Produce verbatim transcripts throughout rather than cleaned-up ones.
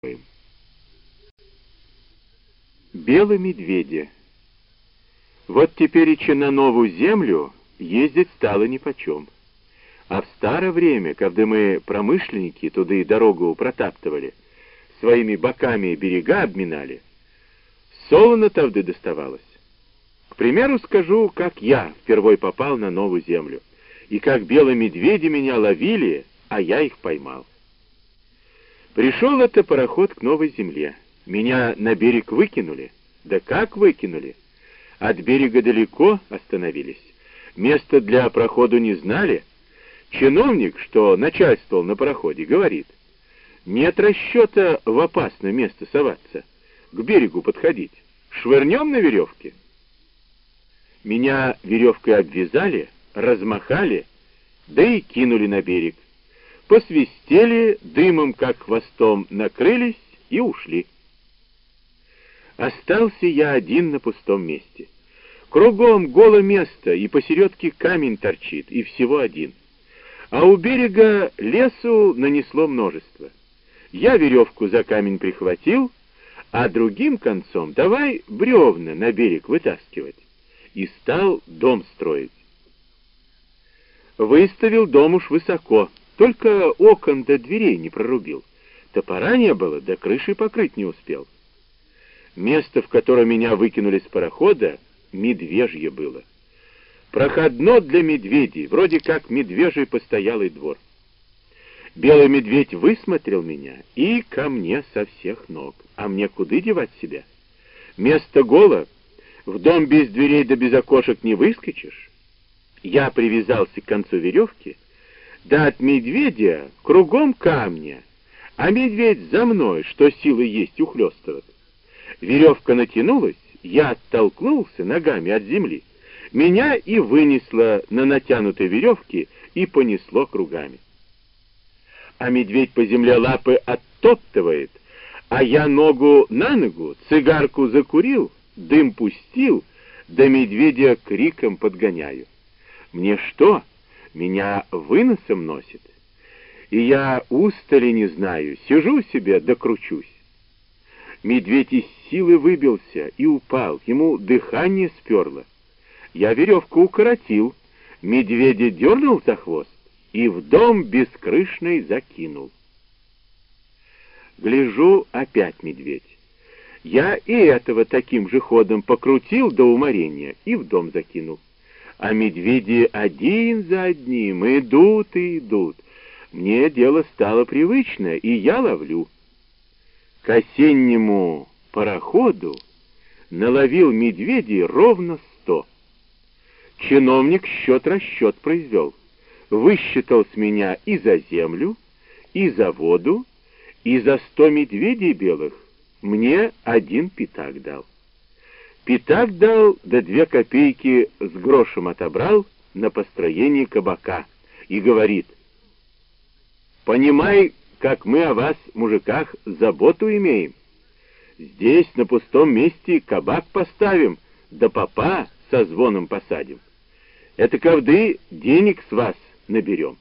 Белые медведи. Вот тепереча на новую землю ездить стало нипочем. А в старое время, когда мы, промышленники, туда и дорогу протаптывали, своими боками берега обминали, солоно тавды доставалось. К примеру скажу, как я впервой попал на новую землю, и как белые медведи меня ловили, а я их поймал. Пришел это пароход к новой земле. Меня на берег выкинули. Да как выкинули? От берега далеко остановились. Места для проходу не знали. Чиновник, что начальствовал на пароходе, говорит: нет расчета в опасное место соваться, к берегу подходить. Швырнем на веревке. Меня веревкой обвязали, размахали, да и кинули на берег. Посвистели, дымом, как хвостом, накрылись и ушли. Остался я один на пустом месте. Кругом голое место, и посередке камень торчит, и всего один. А у берега лесу нанесло множество. Я веревку за камень прихватил, а другим концом давай бревна на берег вытаскивать. И стал дом строить. Выставил дом уж высоко, только окон до дверей не прорубил. Топора не было, да крышей покрыть не успел. Место, в которое меня выкинули с парохода, медвежье было. Проходно для медведей, вроде как медвежий постоялый двор. Белый медведь высмотрел меня и ко мне со всех ног. А мне куда девать себя? Место голо, в дом без дверей да без окошек не выскочишь. Я привязался к концу веревки, да от медведя кругом камня, а медведь за мной, что силы есть ухлёстывать. Веревка натянулась, я оттолкнулся ногами от земли. Меня и вынесло на натянутой веревке и понесло кругами. А медведь по земле лапы оттоптывает, а я ногу на ногу, цигарку закурил, дым пустил, да медведя криком подгоняю. Мне что? Меня выносом носит. И я устали не знаю, сижу себе да кручусь. Медведь из силы выбился и упал, ему дыхание сперло. Я веревку укоротил, медведя дернул за хвост и в дом бескрышный закинул. Гляжу, опять медведь. Я и этого таким же ходом покрутил до уморения и в дом закинул. А медведи один за одним идут и идут. Мне дело стало привычное, и я ловлю. К осеннему пароходу наловил медведей ровно сто. Чиновник счет-расчет произвел. Высчитал с меня и за землю, и за воду, и за сто медведей белых мне один пятак дал. Пятак дал, да две копейки с грошем отобрал на построение кабака и говорит: понимай, как мы о вас, мужиках, заботу имеем. Здесь на пустом месте кабак поставим, да попа со звоном посадим. Это ковды денег с вас наберем.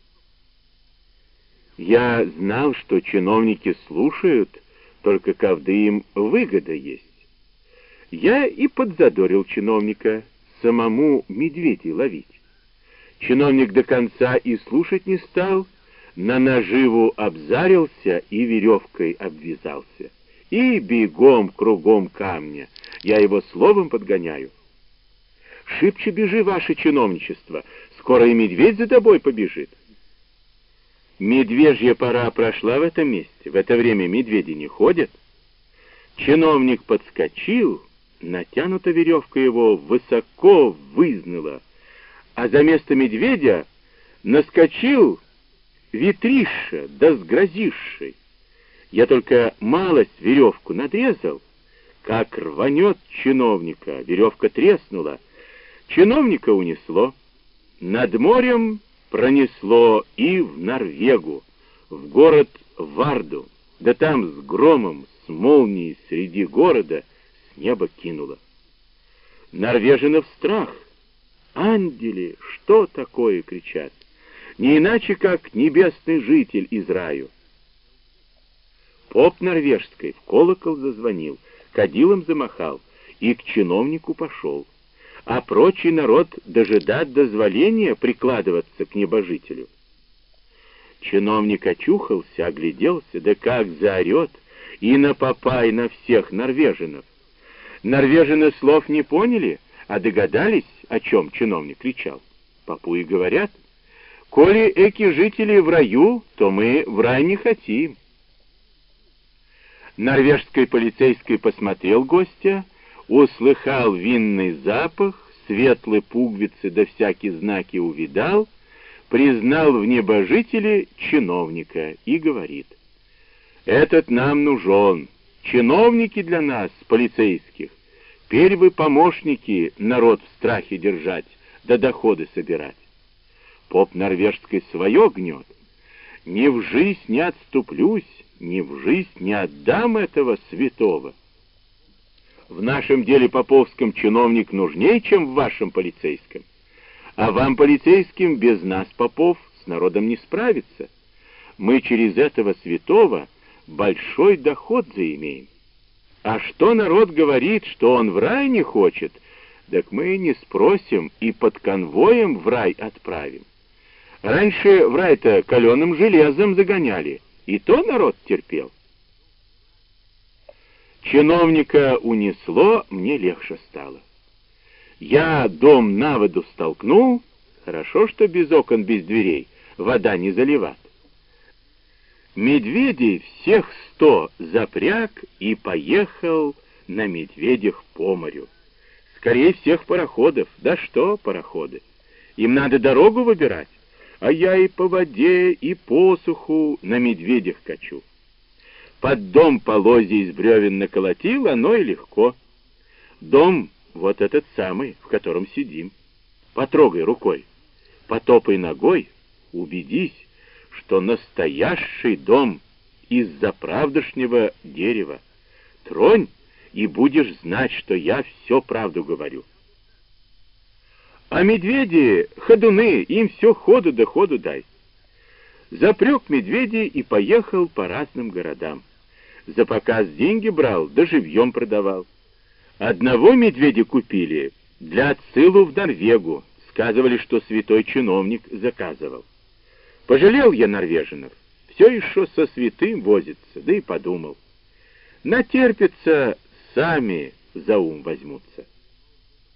Я знал, что чиновники слушают, только ковды им выгода есть. Я и подзадорил чиновника самому медведей ловить. Чиновник до конца и слушать не стал, на наживу обзарился и веревкой обвязался. И бегом кругом камня, я его словом подгоняю. Шибче бежи, ваше чиновничество, скоро и медведь за тобой побежит. Медвежья пора прошла в этом месте, в это время медведи не ходят. Чиновник подскочил, натянута веревка его высоко вызнала, а за место медведя наскочил ветриша, да с грозишей. Я только малость веревку надрезал, как рванет чиновника, веревка треснула, чиновника унесло, над морем пронесло и в Норвегу, в город Варду, да там с громом, с молнией среди города с неба кинуло. Норвежинов страх. Ангели, что такое, кричат, не иначе, как небесный житель из раю. Поп норвежской в колокол зазвонил, кадилом замахал и к чиновнику пошел, а прочий народ дожидать дозволения прикладываться к небожителю. Чиновник очухался, огляделся, да как заорет, и на попа, и на всех норвежинов. Норвежины слов не поняли, а догадались, о чем чиновник кричал. Попу и говорят: «Коли эки жители в раю, то мы в рай не хотим». Норвежский полицейский посмотрел гостя, услыхал винный запах, светлые пуговицы да всякие знаки увидал, признал в небожителе чиновника и говорит: «Этот нам нужен, чиновники для нас, полицейских, первые помощники народ в страхе держать, да доходы собирать». Поп норвежский свое гнет: «Ни в жизнь не отступлюсь, ни в жизнь не отдам этого святого. В нашем деле поповском чиновник нужнее, чем в вашем полицейском. А вам, полицейским, без нас, попов, с народом не справиться. Мы через этого святого большой доход заимеем. А что народ говорит, что он в рай не хочет, так мы не спросим и под конвоем в рай отправим. Раньше в рай-то каленым железом загоняли, и то народ терпел». Чиновника унесло, мне легче стало. Я дом на воду столкнул, хорошо, что без окон, без дверей, вода не заливат. Медведей всех сто запряг и поехал на медведях по морю. Скорее всех пароходов. Да что пароходы? Им надо дорогу выбирать, а я и по воде, и по суху на медведях качу. Под дом полозья из бревен наколотил, оно и легко. Дом вот этот самый, в котором сидим. Потрогай рукой, потопай ногой, убедись, что настоящий дом из заправдошнего дерева. Тронь, и будешь знать, что я все правду говорю. А медведи, ходуны, им все ходу да ходу дай. Запряг медведей и поехал по разным городам. За показ деньги брал, да живьем продавал. Одного медведя купили для отсылу в Норвегу. Сказывали, что святой чиновник заказывал. Пожалел я норвежинов. Все еще со святым возится, да и подумал: натерпятся, сами за ум возьмутся.